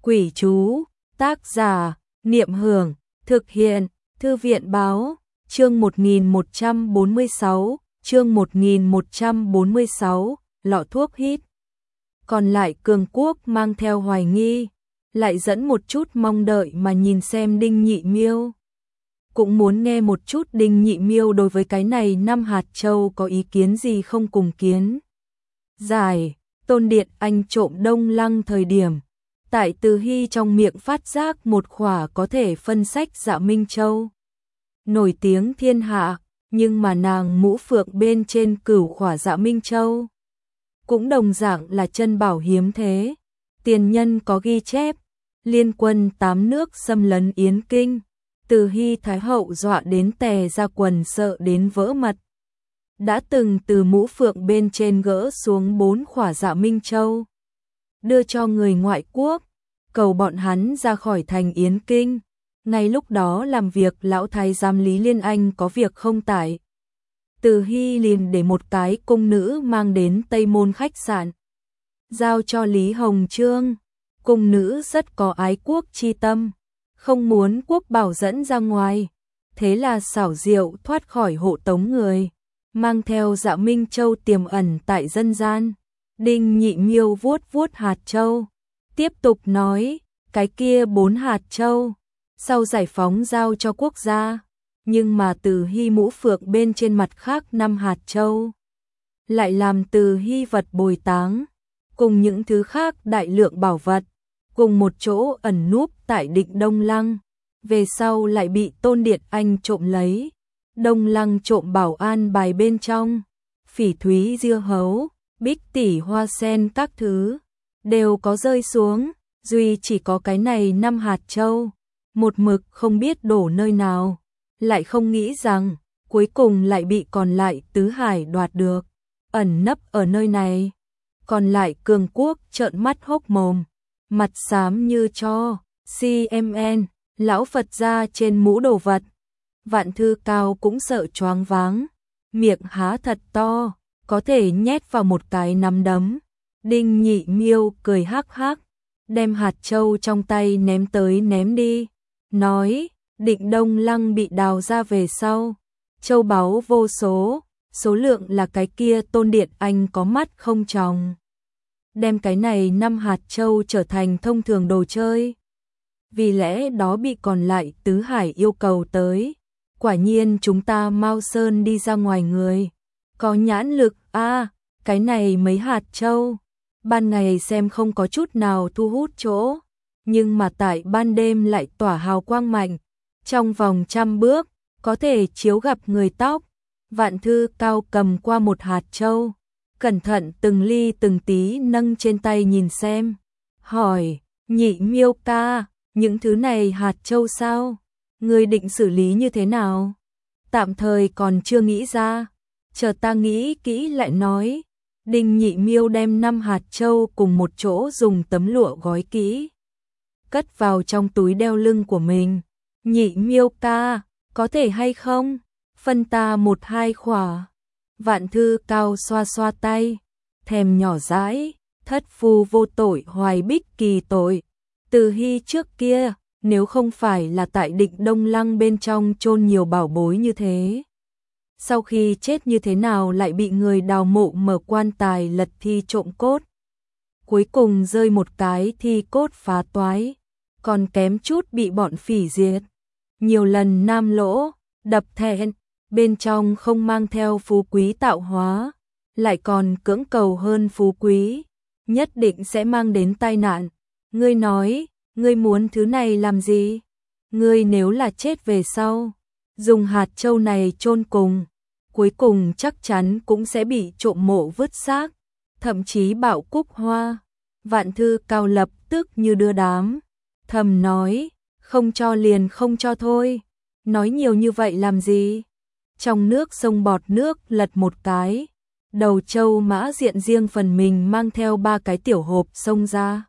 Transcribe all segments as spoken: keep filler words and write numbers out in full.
Quỷ chú, tác giả, Niệm Hưởng, thực hiện, Thư viện báo, chương một nghìn một trăm bốn mươi sáu, chương một nghìn một trăm bốn mươi sáu, lọ thuốc hít. Còn lại Cường Quốc mang theo hoài nghi, lại dẫn một chút mong đợi mà nhìn xem Đinh Nhị Miêu. Cũng muốn nghe một chút Đinh Nhị Miêu đối với cái này năm hạt châu có ý kiến gì không cùng kiến. Giải, Tôn Điện Anh trộm Đông Lăng thời điểm, tại Từ Hy trong miệng phát giác một khỏa có thể phân sách Dạ Minh Châu. Nổi tiếng thiên hạ, nhưng mà nàng mũ phượng bên trên cửu khỏa Dạ Minh Châu cũng đồng dạng là chân bảo hiếm thế. Tiền nhân có ghi chép, liên quân tám nước xâm lấn Yến Kinh, Từ Hy Thái Hậu dọa đến tè ra quần sợ đến vỡ mật. Đã từng từ mũ phượng bên trên gỡ xuống bốn khỏa Dạ Minh Châu, đưa cho người ngoại quốc, cầu bọn hắn ra khỏi thành Yến Kinh. Ngay lúc đó làm việc lão thái giám Lý Liên Anh có việc không tại, Từ Hy liền để một cái cung nữ mang đến Tây Môn khách sạn, giao cho Lý Hồng Trương. Cung nữ rất có ái quốc chi tâm, không muốn quốc bảo dẫn ra ngoài, thế là xảo diệu thoát khỏi hộ tống người, mang theo Dạ Minh Châu tiềm ẩn tại dân gian. Đinh Nhị Miêu vuốt vuốt hạt châu, tiếp tục nói, cái kia bốn hạt châu, sau giải phóng giao cho quốc gia, nhưng mà Từ Hy mũ phượng bên trên mặt khác năm hạt châu, lại làm Từ Hy vật bồi táng, cùng những thứ khác đại lượng bảo vật, cùng một chỗ ẩn núp tại Định Đông Lăng, về sau lại bị Tôn Điện Anh trộm lấy. Đông Lăng trộm bảo an bài bên trong, phỉ thúy diêu hấu, bích tỷ hoa sen các thứ, đều có rơi xuống, duy chỉ có cái này năm hạt châu, một mực không biết đổ nơi nào, lại không nghĩ rằng, cuối cùng lại bị còn lại Tứ Hải đoạt được, ẩn nấp ở nơi này. Còn lại Cường Quốc trợn mắt hốc mồm, mặt xám như cho, xê em en, lão Phật ra trên mũ đồ vật. Vạn Thư Cao cũng sợ choáng váng, miệng há thật to, có thể nhét vào một cái nắm đấm. Đinh Nhị Miêu cười hắc hắc, đem hạt châu trong tay ném tới ném đi, nói, Định Đông Lăng bị đào ra về sau, châu báu vô số, số lượng là cái kia Tôn Điện Anh có mắt không tròng, đem cái này năm hạt châu trở thành thông thường đồ chơi. Vì lẽ đó bị còn lại Tứ Hải yêu cầu tới. Quả nhiên chúng ta Mao Sơn đi ra ngoài người, có nhãn lực a, à, cái này mấy hạt châu, ban ngày xem không có chút nào thu hút chỗ, nhưng mà tại ban đêm lại tỏa hào quang mạnh, trong vòng trăm bước, có thể chiếu gặp người tóc. Vạn Thư Cao cầm qua một hạt châu, cẩn thận từng ly từng tí nâng trên tay nhìn xem, hỏi, Nhị Miêu ca, những thứ này hạt châu sao? Ngươi định xử lý như thế nào? Tạm thời còn chưa nghĩ ra, chờ ta nghĩ kỹ lại nói. Đinh Nhị Miêu đem năm hạt châu cùng một chỗ dùng tấm lụa gói kỹ, cất vào trong túi đeo lưng của mình. Nhị Miêu ca, có thể hay không? Phân ta một hai khỏa. Vạn Thư Cao xoa xoa tay, thèm nhỏ dãi, thất phu vô tội hoài bích kỳ tội. Từ Hy trước kia, nếu không phải là tại Định Đông Lăng bên trong chôn nhiều bảo bối như thế, sau khi chết như thế nào lại bị người đào mộ mở quan tài lật thi trộm cốt, cuối cùng rơi một cái thi cốt phá toái, còn kém chút bị bọn phỉ diệt. Nhiều lần nam lỗ, đập thẹn, bên trong không mang theo phú quý tạo hóa, lại còn cưỡng cầu hơn phú quý, nhất định sẽ mang đến tai nạn. Ngươi nói, ngươi muốn thứ này làm gì? Ngươi nếu là chết về sau, dùng hạt châu này chôn cùng, cuối cùng chắc chắn cũng sẽ bị trộm mộ vứt xác, thậm chí bạo cúc hoa. Vạn Thư Cao lập tức như đưa đám, thầm nói, không cho liền không cho thôi, nói nhiều như vậy làm gì? Trong nước sông bọt nước lật một cái, đầu châu mã diện riêng phần mình mang theo ba cái tiểu hộp xông ra.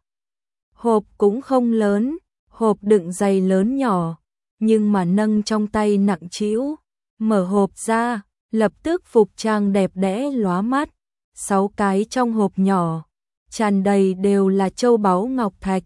Hộp cũng không lớn, hộp đựng giày lớn nhỏ, nhưng mà nâng trong tay nặng trĩu, mở hộp ra, lập tức phục trang đẹp đẽ lóa mắt. Sáu cái trong hộp nhỏ, tràn đầy đều là châu báu ngọc thạch,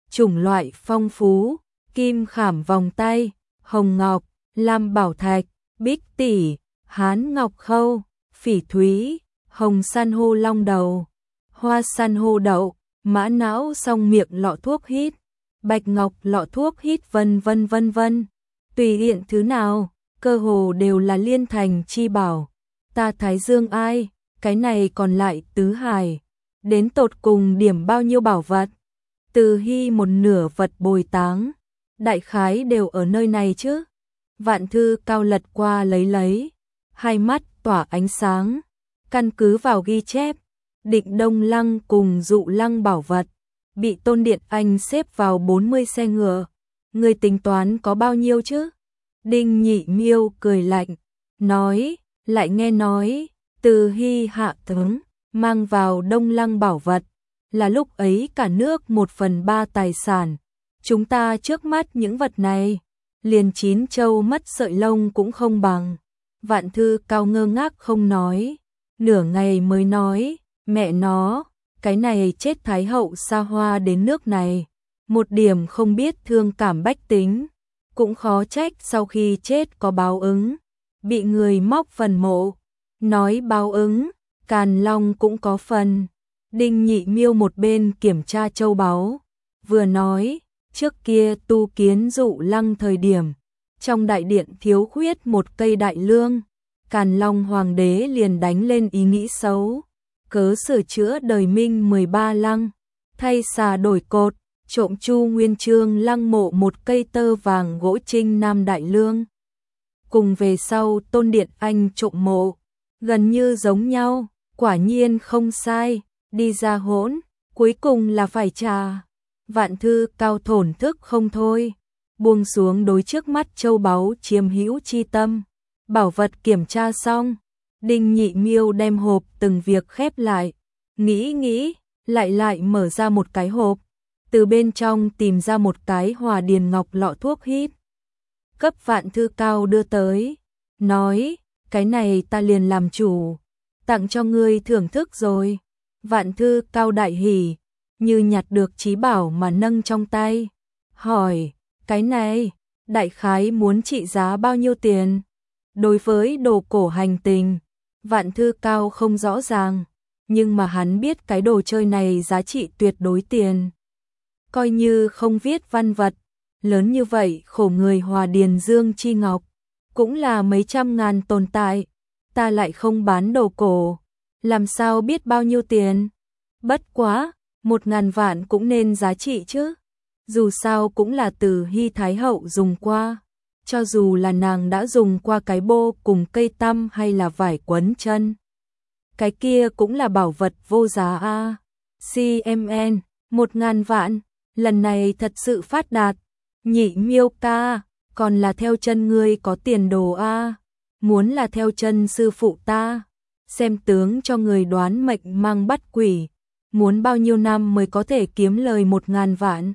chủng loại phong phú, kim khảm vòng tay, hồng ngọc, lam bảo thạch, bích tỷ, hán ngọc khâu, phỉ thúy, hồng san hô long đầu, hoa san hô đậu, mã não song miệng lọ thuốc hít, bạch ngọc lọ thuốc hít vân vân vân vân. Tùy điện thứ nào, cơ hồ đều là liên thành chi bảo. Ta Thái Dương ai, cái này còn lại tứ hải. Đến tột cùng điểm bao nhiêu bảo vật? Từ Hy một nửa vật bồi táng, đại khái đều ở nơi này chứ. Vạn Thư Cao lật qua lấy lấy, hai mắt tỏa ánh sáng, căn cứ vào ghi chép, Định Đông Lăng cùng Dụ Lăng bảo vật, bị Tôn Điện Anh xếp vào bốn mươi xe ngựa. Người tính toán có bao nhiêu chứ? Đinh Nhị Miêu cười lạnh, nói, lại nghe nói, Từ Hy hạ tướng, mang vào Đông Lăng bảo vật, là lúc ấy cả nước một phần ba tài sản. Chúng ta trước mắt những vật này, liền chín châu mất sợi lông cũng không bằng. Vạn Thư Cao ngơ ngác không nói, nửa ngày mới nói, mẹ nó, cái này chết Thái hậu xa hoa đến nước này, một điểm không biết thương cảm bách tính, cũng khó trách sau khi chết có báo ứng, bị người móc phần mộ. Nói báo ứng, Càn Long cũng có phần. Đinh Nhị Miêu một bên kiểm tra châu báu, vừa nói, trước kia tu kiến Dụ Lăng thời điểm, trong đại điện thiếu khuyết một cây đại lương, Càn Long hoàng đế liền đánh lên ý nghĩ xấu, cớ sửa chữa đời Minh mười ba lăng, thay xà đổi cột, trộm Chu Nguyên Chương lăng mộ một cây tơ vàng gỗ Trinh Nam đại lương. Cùng về sau Tôn Điện Anh trộm mộ, gần như giống nhau, quả nhiên không sai, đi ra hỗn, cuối cùng là phải trả. Vạn Thư Cao thổn thức không thôi, buông xuống đối trước mắt châu báu chiếm hữu chi tâm. Bảo vật kiểm tra xong, Đinh Nhị Miêu đem hộp từng việc khép lại, nghĩ nghĩ, lại lại mở ra một cái hộp, từ bên trong tìm ra một cái Hòa Điền Ngọc lọ thuốc hít. Cấp Vạn Thư Cao đưa tới, nói, cái này ta liền làm chủ, tặng cho ngươi thưởng thức rồi. Vạn Thư Cao đại hỉ, như nhặt được trí bảo mà nâng trong tay, hỏi, cái này, đại khái muốn trị giá bao nhiêu tiền? Đối với đồ cổ hành tinh, Vạn Thư Cao không rõ ràng, nhưng mà hắn biết cái đồ chơi này giá trị tuyệt đối tiền. Coi như không viết văn vật, lớn như vậy khổ người Hòa Điền Dương chi ngọc, cũng là mấy trăm ngàn tồn tại, ta lại không bán đồ cổ, làm sao biết bao nhiêu tiền? Bất quá, một ngàn vạn cũng nên giá trị chứ, dù sao cũng là Từ Hy Thái hậu dùng qua. Cho dù là nàng đã dùng qua cái bô cùng cây tăm hay là vải quấn chân, cái kia cũng là bảo vật vô giá a. xê em en, một ngàn vạn, lần này thật sự phát đạt. Nhị Miêu ca, còn là theo chân ngươi có tiền đồ a. Muốn là theo chân sư phụ ta, xem tướng cho người đoán mệnh mang bắt quỷ, muốn bao nhiêu năm mới có thể kiếm lời một ngàn vạn.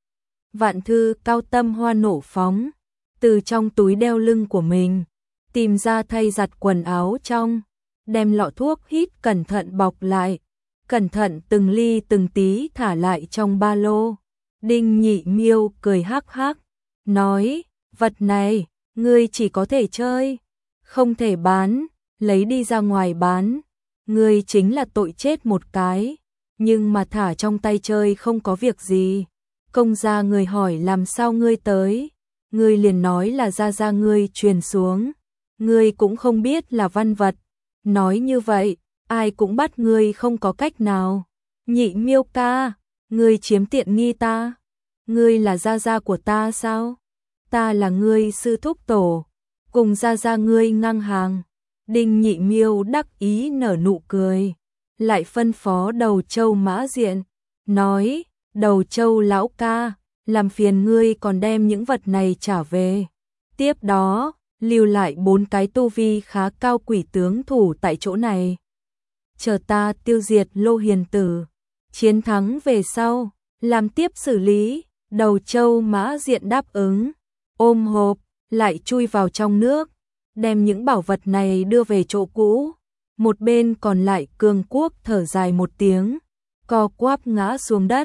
Vạn Thư Cao tâm hoa nổ phóng, từ trong túi đeo lưng của mình, tìm ra thay giặt quần áo trong, đem lọ thuốc hít cẩn thận bọc lại, cẩn thận từng ly từng tí thả lại trong ba lô. Đinh Nhị Miêu cười hắc hắc, nói, vật này, ngươi chỉ có thể chơi, không thể bán, lấy đi ra ngoài bán, ngươi chính là tội chết một cái, nhưng mà thả trong tay chơi không có việc gì. Công gia người hỏi làm sao ngươi tới, ngươi liền nói là gia gia ngươi truyền xuống, ngươi cũng không biết là văn vật, nói như vậy, ai cũng bắt ngươi không có cách nào. Nhị Miêu ca, ngươi chiếm tiện nghi ta, ngươi là gia gia của ta sao? Ta là ngươi sư thúc tổ, cùng gia gia ngươi ngang hàng. Đinh Nhị Miêu đắc ý nở nụ cười, lại phân phó Đầu Châu Mã Diện, nói, Đầu Châu lão ca, làm phiền ngươi còn đem những vật này trả về. Tiếp đó, lưu lại bốn cái tu vi khá cao quỷ tướng thủ tại chỗ này. Chờ ta tiêu diệt Lô Hiền Tử, chiến thắng về sau, làm tiếp xử lý. Đầu Châu Mã Diện đáp ứng, ôm hộp, lại chui vào trong nước, đem những bảo vật này đưa về chỗ cũ. Một bên còn lại Cương Quốc thở dài một tiếng, co quắp ngã xuống đất.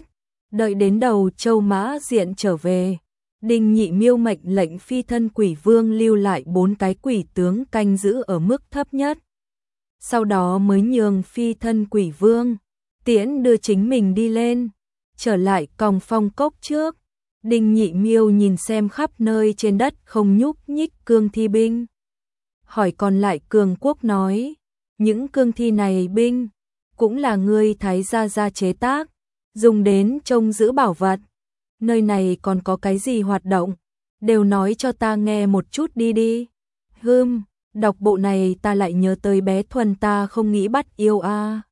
Đợi đến đầu Châu Mã Diện trở về, Đinh Nhị Miêu mệnh lệnh phi thân quỷ vương lưu lại bốn cái quỷ tướng canh giữ ở mức thấp nhất. Sau đó mới nhường phi thân quỷ vương tiễn đưa chính mình đi lên, trở lại còng phong cốc trước. Đinh Nhị Miêu nhìn xem khắp nơi trên đất không nhúc nhích cương thi binh, hỏi còn lại cường quốc nói, những cương thi này binh cũng là ngươi Thái gia gia chế tác, dùng đến trông giữ bảo vật. Nơi này còn có cái gì hoạt động, đều nói cho ta nghe một chút đi đi. Hừm, đọc bộ này ta lại nhớ tới bé Thuần ta không nghĩ bắt yêu a. À.